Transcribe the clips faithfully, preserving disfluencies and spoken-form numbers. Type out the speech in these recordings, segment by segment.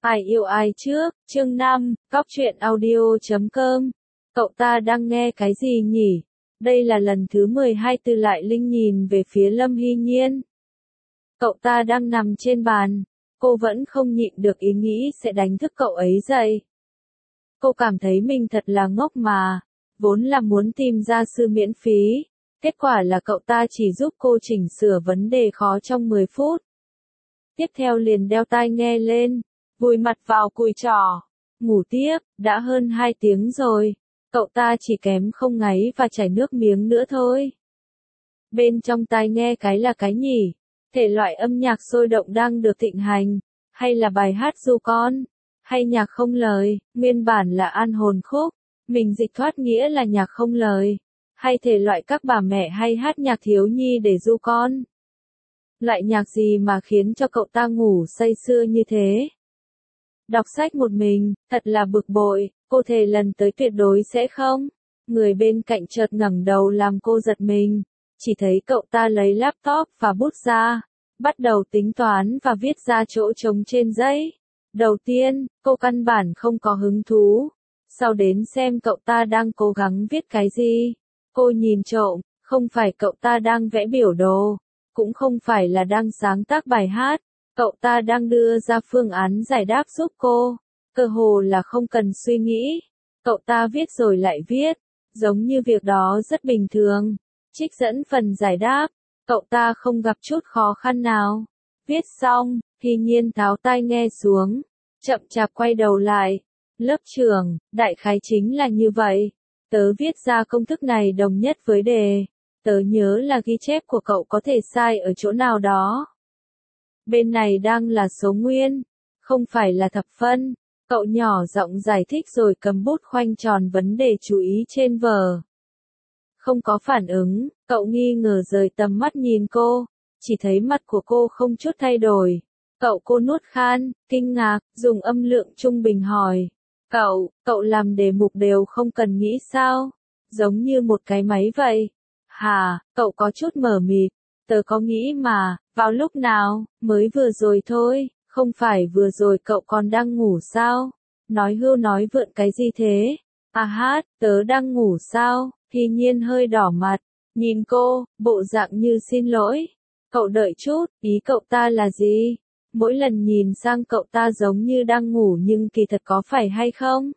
Ai yêu ai trước, chương năm, cóc truyện audio chấm com. Cậu ta đang nghe cái gì nhỉ? Đây là lần thứ mười hai Từ Lại Linh nhìn về phía Lâm Hy Nhiên. Cậu ta đang nằm trên bàn. Cô vẫn không nhịn được ý nghĩ sẽ đánh thức cậu ấy dậy. Cô cảm thấy mình thật là ngốc mà. Vốn là muốn tìm gia sư miễn phí. Kết quả là cậu ta chỉ giúp cô chỉnh sửa vấn đề khó trong mười phút. Tiếp theo liền đeo tai nghe lên. Vùi mặt vào cùi trỏ. Ngủ tiếp, đã hơn hai tiếng rồi. Cậu ta chỉ kém không ngáy và chảy nước miếng nữa thôi. Bên trong tai nghe cái là cái nhỉ? Thể loại âm nhạc sôi động đang được thịnh hành. Hay là bài hát ru con? Hay nhạc không lời? Nguyên bản là an hồn khúc. Mình dịch thoát nghĩa là nhạc không lời. Hay thể loại các bà mẹ hay hát nhạc thiếu nhi để ru con? Loại nhạc gì mà khiến cho cậu ta ngủ say sưa như thế? Đọc sách một mình, thật là bực bội, cô thề lần tới tuyệt đối sẽ không. Người bên cạnh chợt ngẩng đầu làm cô giật mình, chỉ thấy cậu ta lấy laptop và bút ra, bắt đầu tính toán và viết ra chỗ trống trên giấy. Đầu tiên, cô căn bản không có hứng thú, sau đến xem cậu ta đang cố gắng viết cái gì. Cô nhìn trộm, không phải cậu ta đang vẽ biểu đồ, cũng không phải là đang sáng tác bài hát. Cậu ta đang đưa ra phương án giải đáp giúp cô, cơ hồ là không cần suy nghĩ. Cậu ta viết rồi lại viết, giống như việc đó rất bình thường. Trích dẫn phần giải đáp, cậu ta không gặp chút khó khăn nào. Viết xong, Hy Nhiên tháo tai nghe xuống, chậm chạp quay đầu lại. Lớp trưởng, đại khái chính là như vậy. Tớ viết ra công thức này đồng nhất với đề. Tớ nhớ là ghi chép của cậu có thể sai ở chỗ nào đó. Bên này đang là số nguyên, không phải là thập phân. Cậu nhỏ giọng giải thích rồi cầm bút khoanh tròn vấn đề chú ý trên vở. Không có phản ứng, cậu nghi ngờ rời tầm mắt nhìn cô, chỉ thấy mặt của cô không chút thay đổi. Cậu cô nuốt khan, kinh ngạc, dùng âm lượng trung bình hỏi. Cậu, cậu làm đề mục đều không cần nghĩ sao? Giống như một cái máy vậy. Hà, cậu có chút mờ mịt. Tớ có nghĩ mà, vào lúc nào, mới vừa rồi thôi, không phải vừa rồi cậu còn đang ngủ sao? Nói hưu nói vượn cái gì thế? À hát, tớ đang ngủ sao? Hy Nhiên hơi đỏ mặt, nhìn cô, bộ dạng như xin lỗi. Cậu đợi chút, ý cậu ta là gì? Mỗi lần nhìn sang cậu ta giống như đang ngủ nhưng kỳ thật có phải hay không?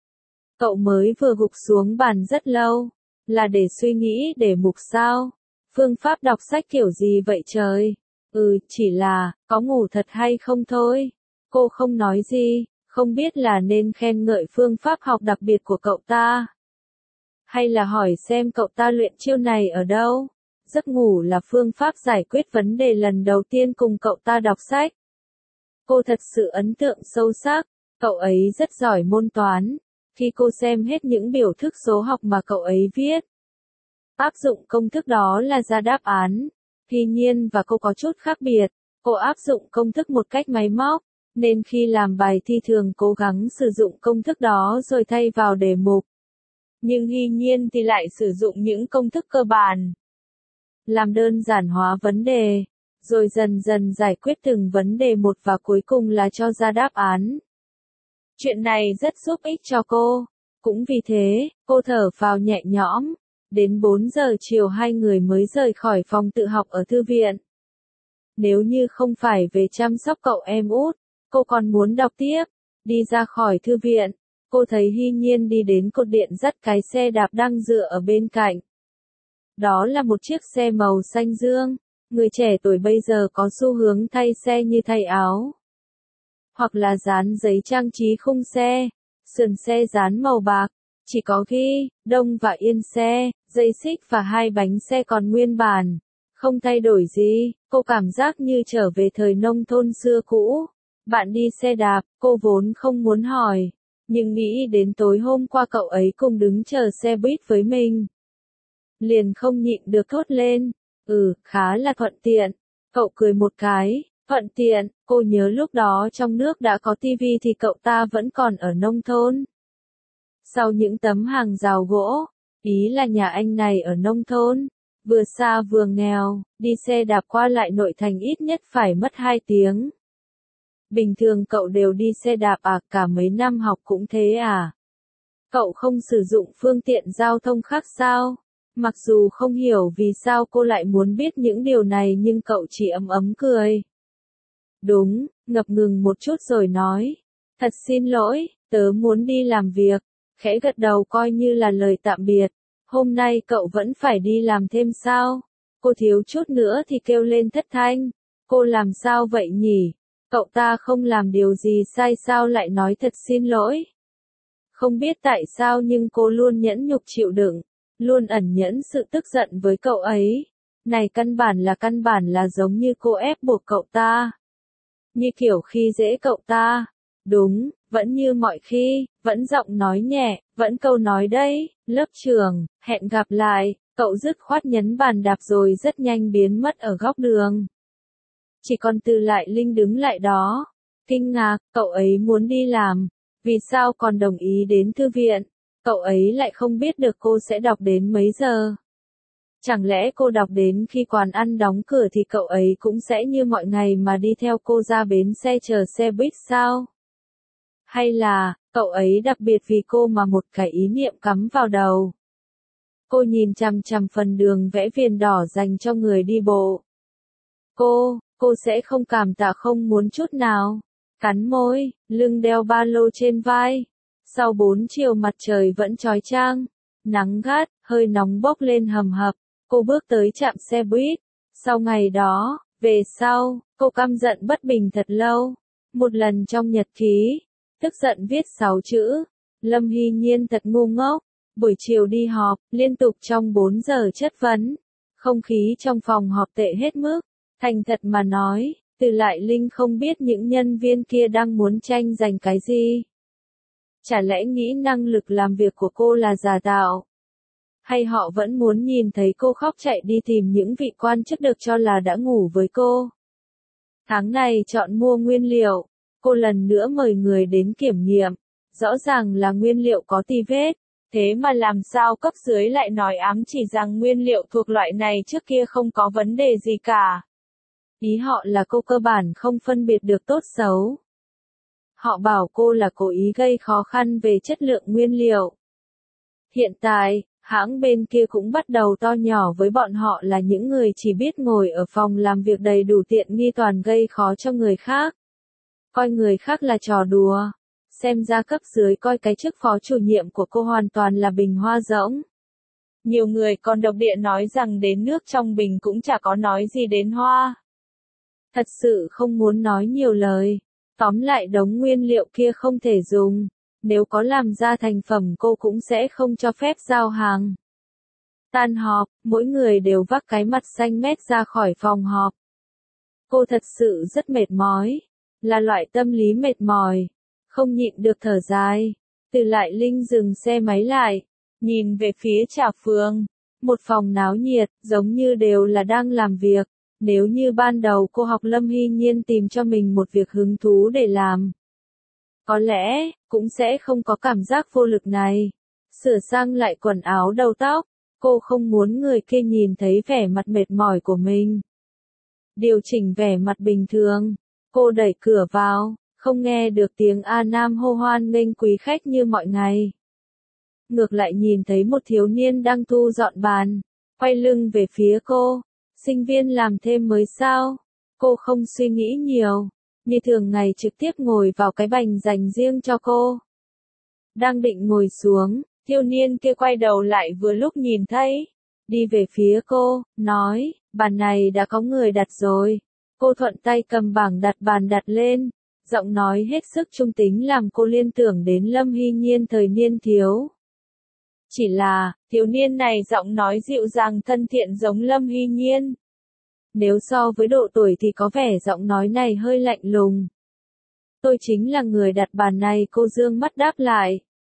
Cậu mới vừa gục xuống bàn rất lâu, là để suy nghĩ để mục sao? Phương pháp đọc sách kiểu gì vậy trời? Ừ, chỉ là, có ngủ thật hay không thôi. Cô không nói gì, không biết là nên khen ngợi phương pháp học đặc biệt của cậu ta. Hay là hỏi xem cậu ta luyện chiêu này ở đâu? Giấc ngủ là phương pháp giải quyết vấn đề lần đầu tiên cùng cậu ta đọc sách. Cô thật sự ấn tượng sâu sắc, cậu ấy rất giỏi môn toán. Khi cô xem hết những biểu thức số học mà cậu ấy viết, áp dụng công thức đó là ra đáp án. Hy Nhiên và cô có chút khác biệt, cô áp dụng công thức một cách máy móc, nên khi làm bài thi thường cố gắng sử dụng công thức đó rồi thay vào đề mục. Nhưng Hy Nhiên thì lại sử dụng những công thức cơ bản, làm đơn giản hóa vấn đề, rồi dần dần giải quyết từng vấn đề một và cuối cùng là cho ra đáp án. Chuyện này rất giúp ích cho cô, cũng vì thế, cô thở phào nhẹ nhõm. Đến bốn giờ chiều hai người mới rời khỏi phòng tự học ở thư viện. Nếu như không phải về chăm sóc cậu em út, cô còn muốn đọc tiếp. Đi ra khỏi thư viện, cô thấy Hy Nhiên đi đến cột điện dắt cái xe đạp đang dựa ở bên cạnh. Đó là một chiếc xe màu xanh dương. Người trẻ tuổi bây giờ có xu hướng thay xe như thay áo, hoặc là dán giấy trang trí khung xe, sườn xe dán màu bạc. Chỉ có ghi, đông và yên xe, dây xích và hai bánh xe còn nguyên bản. Không thay đổi gì, cô cảm giác như trở về thời nông thôn xưa cũ. Bạn đi xe đạp, cô vốn không muốn hỏi. Nhưng nghĩ đến tối hôm qua cậu ấy cùng đứng chờ xe buýt với mình, liền không nhịn được thốt lên. Ừ, khá là thuận tiện. Cậu cười một cái, thuận tiện, cô nhớ lúc đó trong nước đã có tivi thì cậu ta vẫn còn ở nông thôn. Sau những tấm hàng rào gỗ, ý là nhà anh này ở nông thôn, vừa xa vừa nghèo, đi xe đạp qua lại nội thành ít nhất phải mất hai tiếng. Bình thường cậu đều đi xe đạp à, cả mấy năm học cũng thế à? Cậu không sử dụng phương tiện giao thông khác sao? Mặc dù không hiểu vì sao cô lại muốn biết những điều này nhưng cậu chỉ ấm ấm cười. Đúng, ngập ngừng một chút rồi nói. Thật xin lỗi, tớ muốn đi làm việc. Khẽ gật đầu coi như là lời tạm biệt. Hôm nay cậu vẫn phải đi làm thêm sao? Cô thiếu chút nữa thì kêu lên thất thanh. Cô làm sao vậy nhỉ? Cậu ta không làm điều gì sai sao lại nói thật xin lỗi? Không biết tại sao nhưng cô luôn nhẫn nhục chịu đựng, luôn ẩn nhẫn sự tức giận với cậu ấy. Này căn bản là căn bản là giống như cô ép buộc cậu ta. Như kiểu khi dễ cậu ta. Đúng, vẫn như mọi khi, vẫn giọng nói nhẹ, vẫn câu nói đấy, lớp trường, hẹn gặp lại, cậu dứt khoát nhấn bàn đạp rồi rất nhanh biến mất ở góc đường. Chỉ còn Từ Lại Linh đứng lại đó, kinh ngạc, cậu ấy muốn đi làm, vì sao còn đồng ý đến thư viện, cậu ấy lại không biết được cô sẽ đọc đến mấy giờ. Chẳng lẽ cô đọc đến khi quán ăn đóng cửa thì cậu ấy cũng sẽ như mọi ngày mà đi theo cô ra bến xe chờ xe buýt sao? Hay là, cậu ấy đặc biệt vì cô mà một cái ý niệm cắm vào đầu? Cô nhìn chằm chằm phần đường vẽ viền đỏ dành cho người đi bộ. Cô, cô sẽ không cảm tạ không muốn chút nào. Cắn môi, lưng đeo ba lô trên vai. Sau bốn chiều mặt trời vẫn chói chang. Nắng gắt, hơi nóng bốc lên hầm hập. Cô bước tới trạm xe buýt. Sau ngày đó, về sau, cô căm giận bất bình thật lâu. Một lần trong nhật ký, tức giận viết sáu chữ. Lâm Hy Nhiên thật ngu ngốc. Buổi chiều đi họp, liên tục trong bốn giờ chất vấn. Không khí trong phòng họp tệ hết mức. Thành thật mà nói, Từ Lại Linh không biết những nhân viên kia đang muốn tranh giành cái gì. Chả lẽ nghĩ năng lực làm việc của cô là giả tạo? Hay họ vẫn muốn nhìn thấy cô khóc chạy đi tìm những vị quan chức được cho là đã ngủ với cô? Tháng này chọn mua nguyên liệu, cô lần nữa mời người đến kiểm nghiệm. Rõ ràng là nguyên liệu có tì vết. Thế mà làm sao cấp dưới lại nói ám chỉ rằng nguyên liệu thuộc loại này trước kia không có vấn đề gì cả. Ý họ là cô cơ bản không phân biệt được tốt xấu. Họ bảo cô là cố ý gây khó khăn về chất lượng nguyên liệu. Hiện tại, hãng bên kia cũng bắt đầu to nhỏ với bọn họ là những người chỉ biết ngồi ở phòng làm việc đầy đủ tiện nghi toàn gây khó cho người khác. Coi người khác là trò đùa. Xem ra cấp dưới coi cái chức phó chủ nhiệm của cô hoàn toàn là bình hoa rỗng. Nhiều người còn độc địa nói rằng đến nước trong bình cũng chả có nói gì đến hoa. Thật sự không muốn nói nhiều lời. Tóm lại đống nguyên liệu kia không thể dùng. Nếu có làm ra thành phẩm cô cũng sẽ không cho phép giao hàng. Tan họp, mỗi người đều vác cái mặt xanh mét ra khỏi phòng họp. Cô thật sự rất mệt mỏi. Là loại tâm lý mệt mỏi. Không nhịn được thở dài. Từ Lại Linh dừng xe máy lại. Nhìn về phía Trà Phường. Một phòng náo nhiệt, giống như đều là đang làm việc. Nếu như ban đầu cô học Lâm Hy Nhiên tìm cho mình một việc hứng thú để làm. Có lẽ, cũng sẽ không có cảm giác vô lực này. Sửa sang lại quần áo đầu tóc. Cô không muốn người kia nhìn thấy vẻ mặt mệt mỏi của mình. Điều chỉnh vẻ mặt bình thường. Cô đẩy cửa vào. Không nghe được tiếng A Nam hô hoan nghênh quý khách như mọi ngày. Ngược lại nhìn thấy một thiếu niên đang thu dọn bàn. Quay lưng về phía cô. Sinh viên làm thêm mới sao? Cô không suy nghĩ nhiều. Như thường ngày trực tiếp ngồi vào cái bành dành riêng cho cô. Đang định ngồi xuống, thiếu niên kia quay đầu lại vừa lúc nhìn thấy. Đi về phía cô, nói, bàn này đã có người đặt rồi. Cô thuận tay cầm bảng đặt bàn đặt lên. Giọng nói hết sức trung tính làm cô liên tưởng đến Lâm Hy Nhiên thời niên thiếu. Chỉ là, thiếu niên này giọng nói dịu dàng thân thiện giống Lâm Hy Nhiên. Nếu so với độ tuổi thì có vẻ giọng nói này hơi lạnh lùng. Tôi chính là người đặt bàn này, cô dương mắt đáp lại.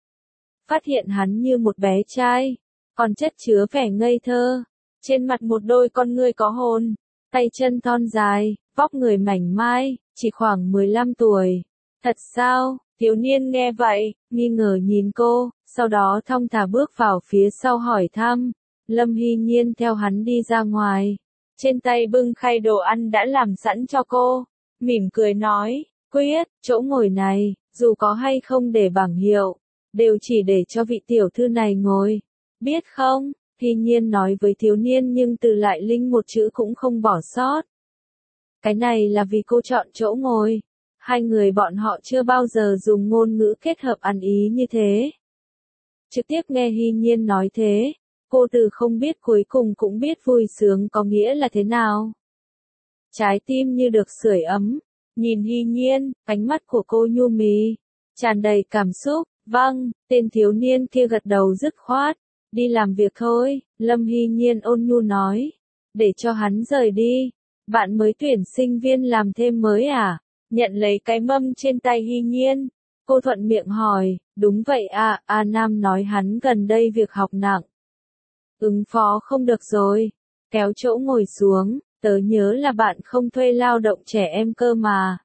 Phát hiện hắn như một bé trai, còn chất chứa vẻ ngây thơ. Trên mặt một đôi con ngươi có hồn, tay chân thon dài, vóc người mảnh mai, chỉ khoảng mười lăm tuổi. Thật sao? Thiếu niên nghe vậy, nghi ngờ nhìn cô, sau đó thong thả bước vào phía sau hỏi thăm. Lâm Hy Nhiên theo hắn đi ra ngoài. Trên tay bưng khay đồ ăn đã làm sẵn cho cô. Mỉm cười nói, quyết, chỗ ngồi này, dù có hay không để bảng hiệu, đều chỉ để cho vị tiểu thư này ngồi. Biết không? Hy Nhiên nói với thiếu niên nhưng Từ Lại Linh một chữ cũng không bỏ sót. Cái này là vì cô chọn chỗ ngồi. Hai người bọn họ chưa bao giờ dùng ngôn ngữ kết hợp ăn ý như thế. Trực tiếp nghe Hy Nhiên nói thế, cô từ không biết cuối cùng cũng biết vui sướng có nghĩa là thế nào. Trái tim như được sưởi ấm, nhìn Hy Nhiên, ánh mắt của cô nhu mì, tràn đầy cảm xúc. Vâng, tên thiếu niên kia gật đầu dứt khoát, đi làm việc thôi, Lâm Hy Nhiên ôn nhu nói, để cho hắn rời đi. Bạn mới tuyển sinh viên làm thêm mới à? Nhận lấy cái mâm trên tay Hy Nhiên, cô thuận miệng hỏi, đúng vậy à, A Nam nói hắn gần đây việc học nặng. Ứng phó không được rồi, kéo chỗ ngồi xuống, tớ nhớ là bạn không thuê lao động trẻ em cơ mà.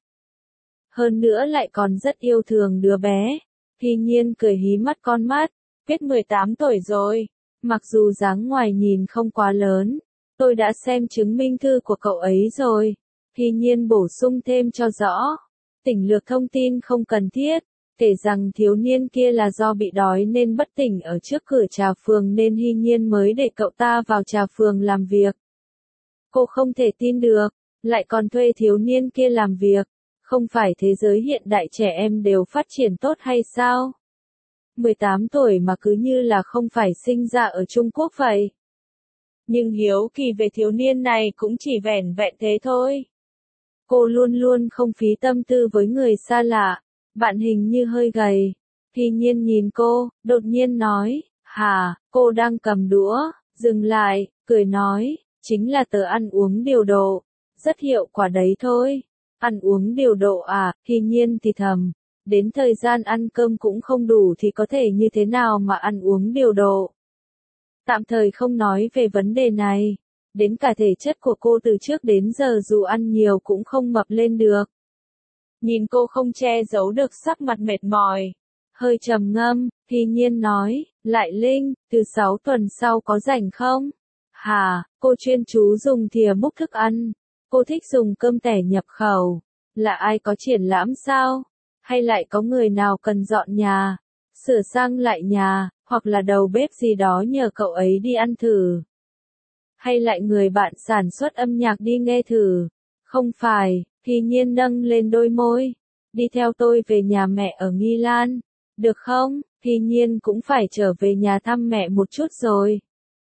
Hơn nữa lại còn rất yêu thương đứa bé. Hy Nhiên cười hí mắt con mắt, biết mười tám tuổi rồi, mặc dù dáng ngoài nhìn không quá lớn, tôi đã xem chứng minh thư của cậu ấy rồi. Hy Nhiên bổ sung thêm cho rõ, tỉnh lược thông tin không cần thiết, kể rằng thiếu niên kia là do bị đói nên bất tỉnh ở trước cửa trà phường nên Hy Nhiên mới để cậu ta vào trà phường làm việc. Cô không thể tin được, lại còn thuê thiếu niên kia làm việc. Không phải thế giới hiện đại trẻ em đều phát triển tốt hay sao? mười tám tuổi mà cứ như là không phải sinh ra ở Trung Quốc vậy. Nhưng hiếu kỳ về thiếu niên này cũng chỉ vẻn vẹn thế thôi. Cô luôn luôn không phí tâm tư với người xa lạ, bạn hình như hơi gầy. Hy Nhiên nhìn cô, đột nhiên nói, hả, cô đang cầm đũa, dừng lại, cười nói, chính là tớ ăn uống điều độ, rất hiệu quả đấy thôi. Ăn uống điều độ à, Hy Nhiên thì thầm, đến thời gian ăn cơm cũng không đủ thì có thể như thế nào mà ăn uống điều độ. Tạm thời không nói về vấn đề này, đến cả thể chất của cô từ trước đến giờ dù ăn nhiều cũng không mập lên được. Nhìn cô không che giấu được sắc mặt mệt mỏi, hơi trầm ngâm, Hy Nhiên nói, Lại Linh, từ sáu tuần sau có rảnh không? Hà, cô chuyên chú dùng thìa múc thức ăn. Cô thích dùng cơm tẻ nhập khẩu. Là ai có triển lãm sao? Hay lại có người nào cần dọn nhà, sửa sang lại nhà, hoặc là đầu bếp gì đó nhờ cậu ấy đi ăn thử? Hay lại người bạn sản xuất âm nhạc đi nghe thử? Không phải, Hy Nhiên nâng lên đôi môi. Đi theo tôi về nhà mẹ ở Nghi Lan. Được không? Hy Nhiên cũng phải trở về nhà thăm mẹ một chút rồi.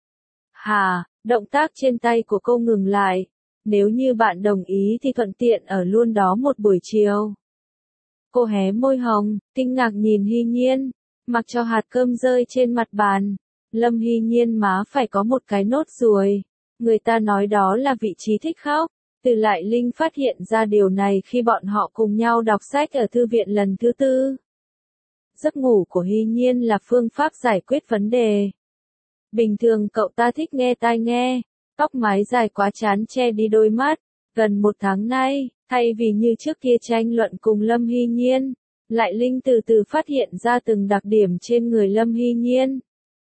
Hà, động tác trên tay của cô ngừng lại. Nếu như bạn đồng ý thì thuận tiện ở luôn đó một buổi chiều. Cô hé môi hồng, kinh ngạc nhìn Hy Nhiên, mặc cho hạt cơm rơi trên mặt bàn. Lâm Hy Nhiên má phải có một cái nốt ruồi. Người ta nói đó là vị trí thích khóc. Từ Lại Linh phát hiện ra điều này khi bọn họ cùng nhau đọc sách ở thư viện lần thứ tư. Giấc ngủ của Hy Nhiên là phương pháp giải quyết vấn đề. Bình thường cậu ta thích nghe tai nghe. Tóc mái dài quá chán che đi đôi mắt. Gần một tháng nay, thay vì như trước kia tranh luận cùng Lâm Hy Nhiên, Lại Linh từ từ phát hiện ra từng đặc điểm trên người Lâm Hy Nhiên.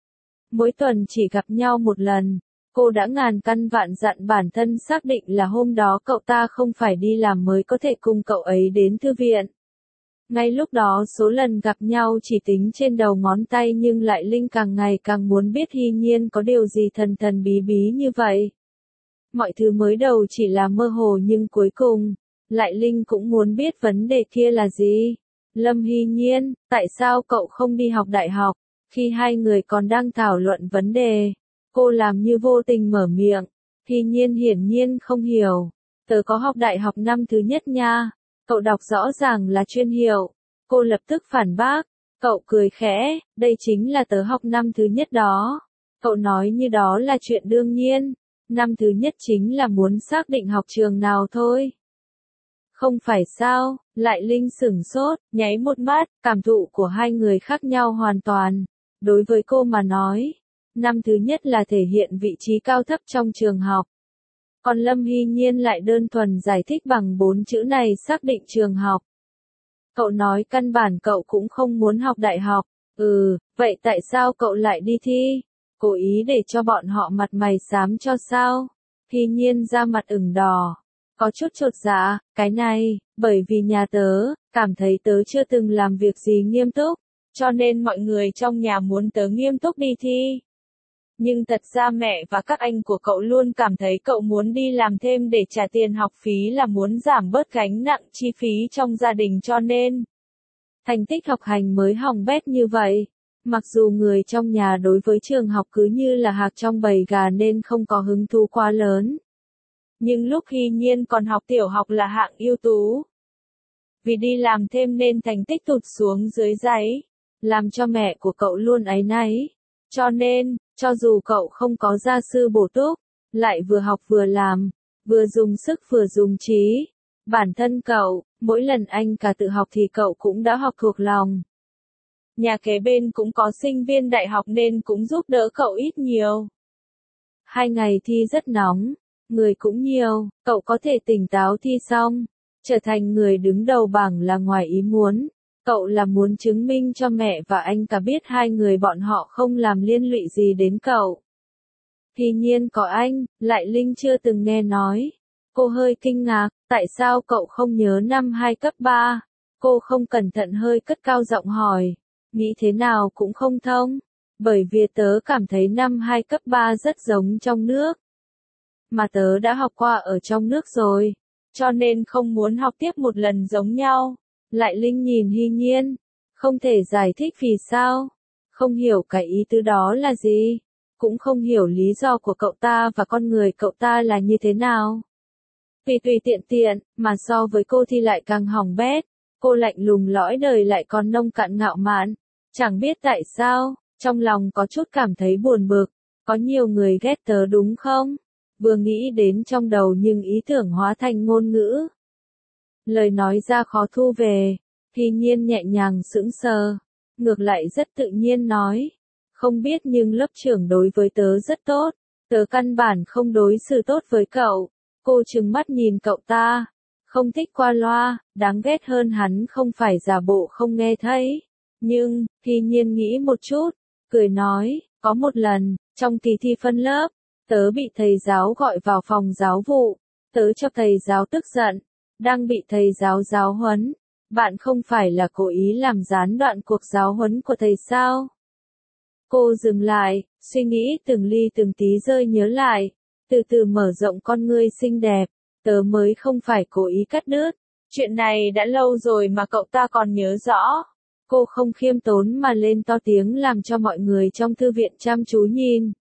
Mỗi tuần chỉ gặp nhau một lần, cô đã ngàn căn vạn dặn bản thân xác định là hôm đó cậu ta không phải đi làm mới có thể cùng cậu ấy đến thư viện. Ngay lúc đó số lần gặp nhau chỉ tính trên đầu ngón tay nhưng Lại Linh càng ngày càng muốn biết Hy Nhiên có điều gì thần thần bí bí như vậy. Mọi thứ mới đầu chỉ là mơ hồ nhưng cuối cùng, Lại Linh cũng muốn biết vấn đề kia là gì. Lâm Hy Nhiên, tại sao cậu không đi học đại học? Khi hai người còn đang thảo luận vấn đề, cô làm như vô tình mở miệng. Hy Nhiên hiển nhiên không hiểu. Tớ có học đại học năm thứ nhất nha. Cậu đọc rõ ràng là chuyên hiệu. Cô lập tức phản bác. Cậu cười khẽ, đây chính là tớ học năm thứ nhất đó. Cậu nói như đó là chuyện đương nhiên. Năm thứ nhất chính là muốn xác định học trường nào thôi. Không phải sao? Lại Linh sửng sốt, nháy một mắt, cảm thụ của hai người khác nhau hoàn toàn. Đối với cô mà nói, năm thứ nhất là thể hiện vị trí cao thấp trong trường học. Còn Lâm Hy Nhiên lại đơn thuần giải thích bằng bốn chữ này xác định trường học. Cậu nói căn bản cậu cũng không muốn học đại học. Ừ, vậy tại sao cậu lại đi thi? Cố ý để cho bọn họ mặt mày xám cho sao? Hy Nhiên ra mặt ửng đỏ. có chút chột dạ, cái này, bởi vì nhà tớ, cảm thấy tớ chưa từng làm việc gì nghiêm túc, cho nên mọi người trong nhà muốn tớ nghiêm túc đi thi. Nhưng thật ra mẹ và các anh của cậu luôn cảm thấy cậu muốn đi làm thêm để trả tiền học phí là muốn giảm bớt gánh nặng chi phí trong gia đình cho nên thành tích học hành mới hỏng bét như vậy. Mặc dù người trong nhà đối với trường học cứ như là hạc trong bầy gà nên không có hứng thú quá lớn. Nhưng lúc Hy Nhiên còn học tiểu học là hạng ưu tú. Vì đi làm thêm nên thành tích tụt xuống dưới đáy, làm cho mẹ của cậu luôn áy náy. Cho nên, cho dù cậu không có gia sư bổ túc, lại vừa học vừa làm, vừa dùng sức vừa dùng trí, bản thân cậu, mỗi lần anh cả tự học thì cậu cũng đã học thuộc lòng. Nhà kế bên cũng có sinh viên đại học nên cũng giúp đỡ cậu ít nhiều. Hai ngày thi rất nóng, người cũng nhiều, cậu có thể tỉnh táo thi xong, trở thành người đứng đầu bảng là ngoài ý muốn. Cậu là muốn chứng minh cho mẹ và anh cả biết hai người bọn họ không làm liên lụy gì đến cậu. Hy Nhiên có anh, Lại Linh chưa từng nghe nói. Cô hơi kinh ngạc, tại sao cậu không nhớ năm hai cấp ba? Cô không cẩn thận hơi cất cao giọng hỏi, nghĩ thế nào cũng không thông. Bởi vì tớ cảm thấy năm hai cấp ba rất giống trong nước. Mà tớ đã học qua ở trong nước rồi, cho nên không muốn học tiếp một lần giống nhau. Lại Linh nhìn Hy Nhiên, không thể giải thích vì sao, không hiểu cái ý tứ đó là gì, cũng không hiểu lý do của cậu ta và con người cậu ta là như thế nào. Vì tùy tiện tiện, mà so với cô thì lại càng hỏng bét, cô lạnh lùng lõi đời lại còn nông cạn ngạo mạn, chẳng biết tại sao, trong lòng có chút cảm thấy buồn bực, có nhiều người ghét tớ đúng không? Vừa nghĩ đến trong đầu nhưng ý tưởng hóa thành ngôn ngữ. Lời nói ra khó thu về, Hy Nhiên nhẹ nhàng sững sờ, ngược lại rất tự nhiên nói, không biết nhưng lớp trưởng đối với tớ rất tốt, tớ căn bản không đối xử tốt với cậu. Cô trừng mắt nhìn cậu ta, không thích qua loa, đáng ghét hơn hắn không phải giả bộ không nghe thấy. Nhưng, Hy Nhiên nghĩ một chút, cười nói, có một lần, trong kỳ thi phân lớp, tớ bị thầy giáo gọi vào phòng giáo vụ, tớ cho thầy giáo tức giận. Đang bị thầy giáo giáo huấn, bạn không phải là cố ý làm gián đoạn cuộc giáo huấn của thầy sao? Cô dừng lại, suy nghĩ từng ly từng tí rơi nhớ lại, từ từ mở rộng con ngươi xinh đẹp, tớ mới không phải cố ý cắt đứt, chuyện này đã lâu rồi mà cậu ta còn nhớ rõ. Cô không khiêm tốn mà lên to tiếng làm cho mọi người trong thư viện chăm chú nhìn.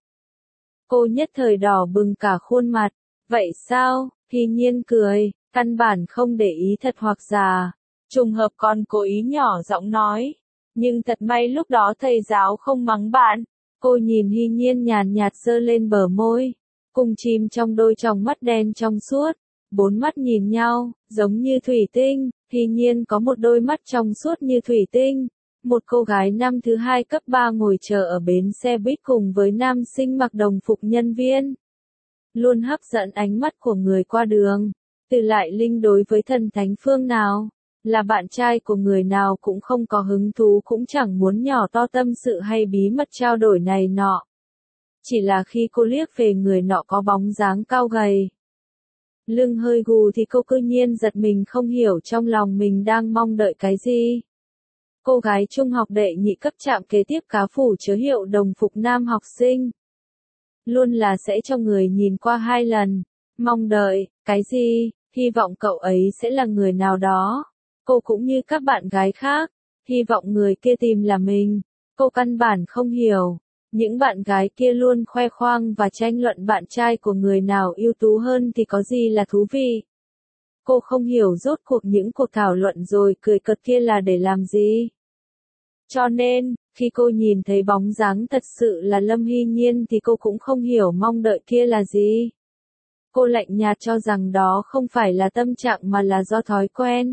Cô nhất thời đỏ bừng cả khuôn mặt, vậy sao? Hy Nhiên cười. Căn bản không để ý thật hoặc giả, trùng hợp còn cố ý nhỏ giọng nói, nhưng thật may lúc đó thầy giáo không mắng bạn. Cô nhìn Hy Nhiên nhàn nhạt giơ lên bờ môi, cùng chìm trong đôi tròng mắt đen trong suốt, bốn mắt nhìn nhau, giống như thủy tinh. Hy Nhiên có một đôi mắt trong suốt như thủy tinh. Một cô gái năm thứ hai cấp ba ngồi chờ ở bến xe buýt cùng với nam sinh mặc đồng phục nhân viên, luôn hấp dẫn ánh mắt của người qua đường. Từ Lại Linh đối với thần thánh phương nào, là bạn trai của người nào cũng không có hứng thú, cũng chẳng muốn nhỏ to tâm sự hay bí mật trao đổi này nọ. Chỉ là khi cô liếc về người nọ có bóng dáng cao gầy, lưng hơi gù thì cô cư nhiên giật mình, không hiểu trong lòng mình đang mong đợi cái gì. Cô gái trung học đệ nhị cấp trạm kế tiếp cá phủ chứa hiệu đồng phục nam học sinh. Luôn là sẽ cho người nhìn qua hai lần. Mong đợi, cái gì? Hy vọng cậu ấy sẽ là người nào đó. Cô cũng như các bạn gái khác, hy vọng người kia tìm là mình. Cô căn bản không hiểu. Những bạn gái kia luôn khoe khoang và tranh luận bạn trai của người nào ưu tú hơn thì có gì là thú vị. Cô không hiểu rốt cuộc những cuộc thảo luận rồi cười cợt kia là để làm gì. Cho nên, khi cô nhìn thấy bóng dáng thật sự là Lâm Hy Nhiên thì cô cũng không hiểu mong đợi kia là gì. Cô lạnh nhạt cho rằng đó không phải là tâm trạng mà là do thói quen.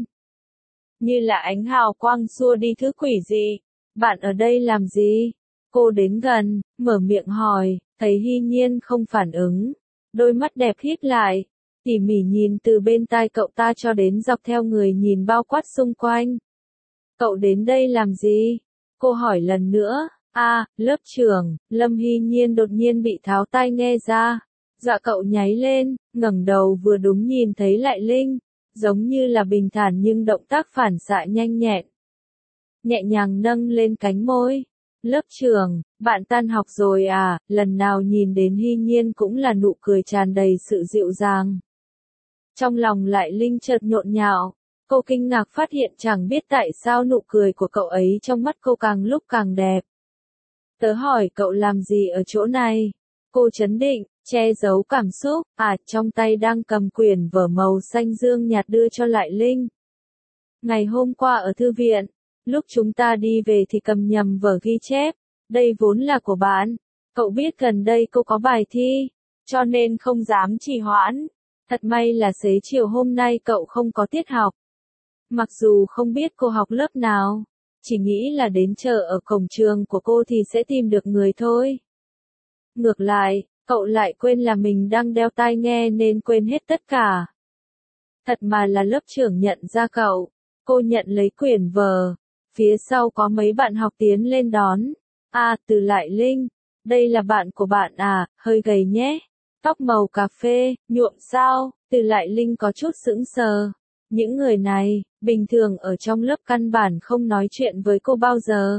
Như là ánh hào quang xua đi thứ quỷ gì. Bạn ở đây làm gì? Cô đến gần, mở miệng hỏi, thấy Hy Nhiên không phản ứng. Đôi mắt đẹp híp lại, tỉ mỉ nhìn từ bên tai cậu ta cho đến dọc theo người nhìn bao quát xung quanh. Cậu đến đây làm gì? Cô hỏi lần nữa. A, à, lớp trưởng. Lâm Hy Nhiên đột nhiên bị tháo tai nghe ra. Dạ cậu nháy lên, ngẩng đầu vừa đúng nhìn thấy Lại Linh, giống như là bình thản nhưng động tác phản xạ nhanh nhẹn. Nhẹ nhàng nâng lên cánh môi. Lớp trưởng, bạn tan học rồi à, lần nào nhìn đến Hy Nhiên cũng là nụ cười tràn đầy sự dịu dàng. Trong lòng Lại Linh chợt nhộn nhạo, cô kinh ngạc phát hiện chẳng biết tại sao nụ cười của cậu ấy trong mắt cô càng lúc càng đẹp. Tớ hỏi cậu làm gì ở chỗ này? Cô trấn định, che giấu cảm xúc, à trong tay đang cầm quyển vở màu xanh dương nhạt đưa cho Lại Linh. Ngày hôm qua ở thư viện, lúc chúng ta đi về thì cầm nhầm vở ghi chép, đây vốn là của bạn. Cậu biết gần đây cô có bài thi, cho nên không dám trì hoãn. Thật may là xế chiều hôm nay cậu không có tiết học. Mặc dù không biết cô học lớp nào, chỉ nghĩ là đến chờ ở cổng trường của cô thì sẽ tìm được người thôi. Ngược lại, cậu lại quên là mình đang đeo tai nghe nên quên hết tất cả. Thật mà là lớp trưởng nhận ra cậu. Cô nhận lấy quyển vở. Phía sau có mấy bạn học tiến lên đón. À, Từ Lại Linh. Đây là bạn của bạn à, hơi gầy nhé. Tóc màu cà phê, nhuộm sao? Từ Lại Linh có chút sững sờ. Những người này, bình thường ở trong lớp căn bản không nói chuyện với cô bao giờ.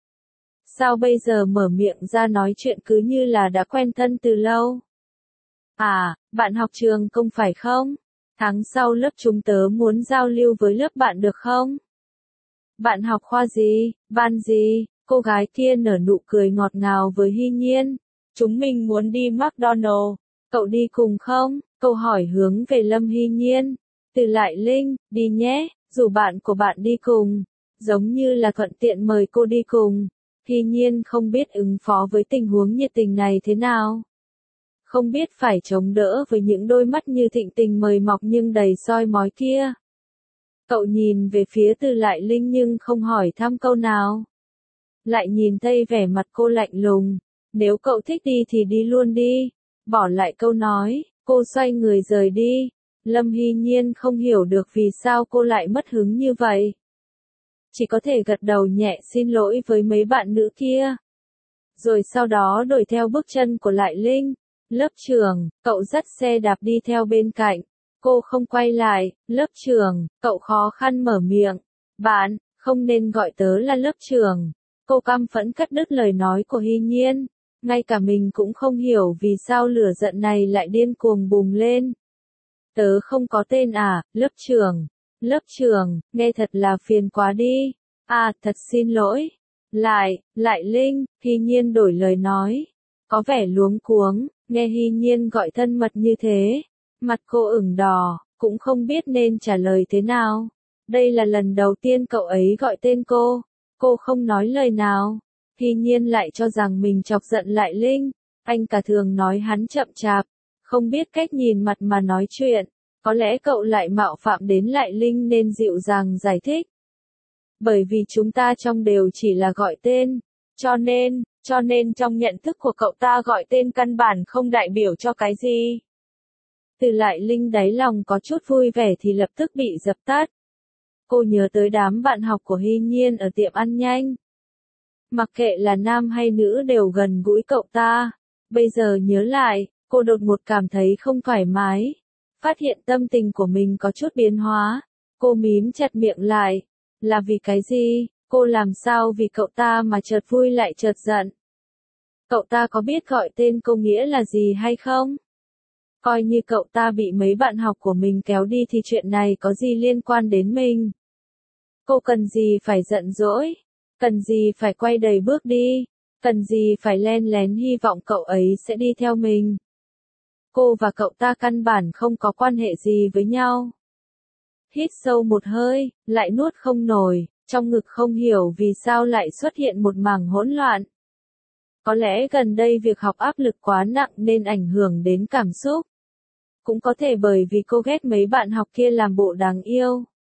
Sao bây giờ mở miệng ra nói chuyện cứ như là đã quen thân từ lâu? À, bạn học trường công phải không? Tháng sau lớp chúng tớ muốn giao lưu với lớp bạn được không? Bạn học khoa gì, ban gì? Cô gái kia nở nụ cười ngọt ngào với Hy Nhiên. Chúng mình muốn đi McDonald's. Cậu đi cùng không? Câu hỏi hướng về Lâm Hy Nhiên. Từ Lại Linh, đi nhé, dù bạn của bạn đi cùng. Giống như là thuận tiện mời cô đi cùng. Hy Nhiên không biết ứng phó với tình huống nhiệt tình này thế nào. Không biết phải chống đỡ với những đôi mắt như thịnh tình mời mọc nhưng đầy soi mói kia. Cậu nhìn về phía Từ Lại Linh nhưng không hỏi thăm câu nào. Lại nhìn thấy vẻ mặt cô lạnh lùng. Nếu cậu thích đi thì đi luôn đi. Bỏ lại câu nói, cô xoay người rời đi. Lâm Hy Nhiên không hiểu được vì sao cô lại mất hứng như vậy. Chỉ có thể gật đầu nhẹ xin lỗi với mấy bạn nữ kia. Rồi sau đó đuổi theo bước chân của Lại Linh. Lớp trưởng, cậu dắt xe đạp đi theo bên cạnh. Cô không quay lại. Lớp trưởng, cậu khó khăn mở miệng. Bạn, không nên gọi tớ là lớp trưởng. Cô căm phẫn cắt đứt lời nói của Hy Nhiên. Ngay cả mình cũng không hiểu vì sao lửa giận này lại điên cuồng bùng lên. Tớ không có tên à, lớp trưởng. Lớp trưởng, nghe thật là phiền quá đi. À, thật xin lỗi. Lại, Lại Linh, Hy Nhiên đổi lời nói. Có vẻ luống cuống, nghe Hy Nhiên gọi thân mật như thế. Mặt cô ửng đỏ, cũng không biết nên trả lời thế nào. Đây là lần đầu tiên cậu ấy gọi tên cô. Cô không nói lời nào. Hy Nhiên lại cho rằng mình chọc giận Lại Linh. Anh cả thường nói hắn chậm chạp. Không biết cách nhìn mặt mà nói chuyện. Có lẽ cậu lại mạo phạm đến Lại Linh nên dịu dàng giải thích. Bởi vì chúng ta trong đều chỉ là gọi tên. Cho nên, cho nên trong nhận thức của cậu ta gọi tên căn bản không đại biểu cho cái gì. Từ Lại Linh đáy lòng có chút vui vẻ thì lập tức bị dập tắt. Cô nhớ tới đám bạn học của Hy Nhiên ở tiệm ăn nhanh. Mặc kệ là nam hay nữ đều gần gũi cậu ta. Bây giờ nhớ lại, cô đột ngột cảm thấy không thoải mái. Phát hiện tâm tình của mình có chút biến hóa. Cô mím chặt miệng lại. Là vì cái gì? Cô làm sao vì cậu ta mà chợt vui lại chợt giận? Cậu ta có biết gọi tên cô nghĩa là gì hay không? Coi như cậu ta bị mấy bạn học của mình kéo đi thì chuyện này có gì liên quan đến mình? Cô cần gì phải giận dỗi? Cần gì phải quay đầy bước đi? Cần gì phải len lén hy vọng cậu ấy sẽ đi theo mình? Cô và cậu ta căn bản không có quan hệ gì với nhau. Hít sâu một hơi, lại nuốt không nổi, trong ngực không hiểu vì sao lại xuất hiện một mảng hỗn loạn. Có lẽ gần đây việc học áp lực quá nặng nên ảnh hưởng đến cảm xúc. Cũng có thể bởi vì cô ghét mấy bạn học kia làm bộ đáng yêu.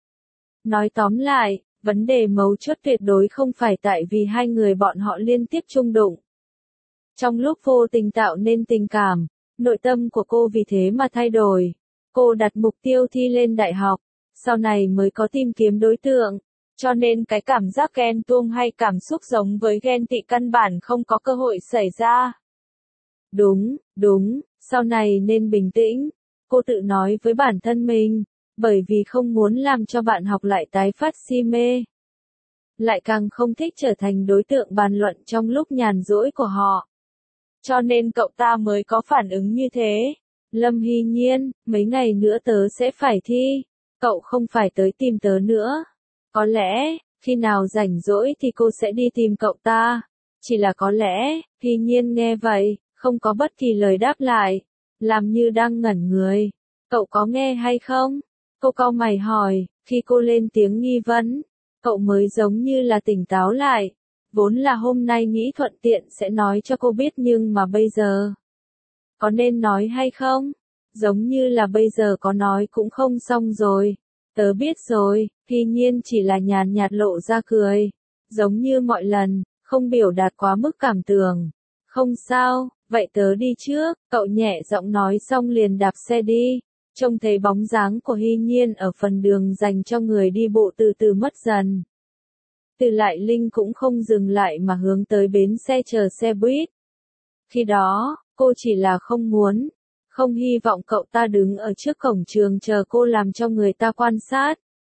Nói tóm lại, vấn đề mấu chốt tuyệt đối không phải tại vì hai người bọn họ liên tiếp chung đụng. Trong lúc vô tình tạo nên tình cảm, nội tâm của cô vì thế mà thay đổi. Cô đặt mục tiêu thi lên đại học, sau này mới có tìm kiếm đối tượng. Cho nên cái cảm giác ghen tuông hay cảm xúc giống với ghen tị căn bản không có cơ hội xảy ra. Đúng, đúng, sau này nên bình tĩnh, cô tự nói với bản thân mình, bởi vì không muốn làm cho bạn học lại tái phát si mê. Lại càng không thích trở thành đối tượng bàn luận trong lúc nhàn rỗi của họ. Cho nên cậu ta mới có phản ứng như thế. Lâm Hy Nhiên, mấy ngày nữa tớ sẽ phải thi, cậu không phải tới tìm tớ nữa. Có lẽ, khi nào rảnh rỗi thì cô sẽ đi tìm cậu ta. Chỉ là có lẽ, Hy Nhiên nghe vậy, không có bất kỳ lời đáp lại, làm như đang ngẩn người. Cậu có nghe hay không? Cô cau mày hỏi, khi cô lên tiếng nghi vấn, cậu mới giống như là tỉnh táo lại. Vốn là hôm nay nghĩ thuận tiện sẽ nói cho cô biết nhưng mà bây giờ, có nên nói hay không? Giống như là bây giờ có nói cũng không xong rồi. Tớ biết rồi, Hy Nhiên chỉ là nhàn nhạt lộ ra cười. Giống như mọi lần, không biểu đạt quá mức cảm tưởng. Không sao, vậy tớ đi trước, cậu nhẹ giọng nói xong liền đạp xe đi. Trông thấy bóng dáng của Hy Nhiên ở phần đường dành cho người đi bộ từ từ mất dần. Từ Lại Linh cũng không dừng lại mà hướng tới bến xe chờ xe buýt. Khi đó, cô chỉ là không muốn, không hy vọng cậu ta đứng ở trước cổng trường chờ cô làm cho người ta quan sát.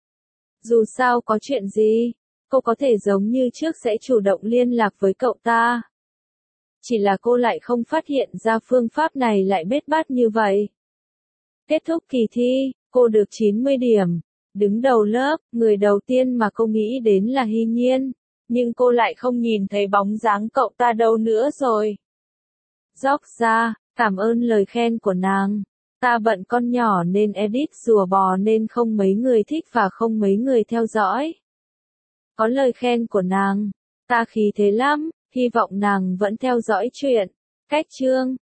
Dù sao có chuyện gì, cô có thể giống như trước sẽ chủ động liên lạc với cậu ta. Chỉ là cô lại không phát hiện ra phương pháp này lại bết bát như vậy. Kết thúc kỳ thi, cô được chín mươi điểm. Đứng đầu lớp, người đầu tiên mà cô nghĩ đến là Hy Nhiên. Nhưng cô lại không nhìn thấy bóng dáng cậu ta đâu nữa rồi. Dốc ra, cảm ơn lời khen của nàng. Ta bận con nhỏ nên edit rùa bò nên không mấy người thích và không mấy người theo dõi. Có lời khen của nàng, ta khí thế lắm, hy vọng nàng vẫn theo dõi chuyện. Cách chương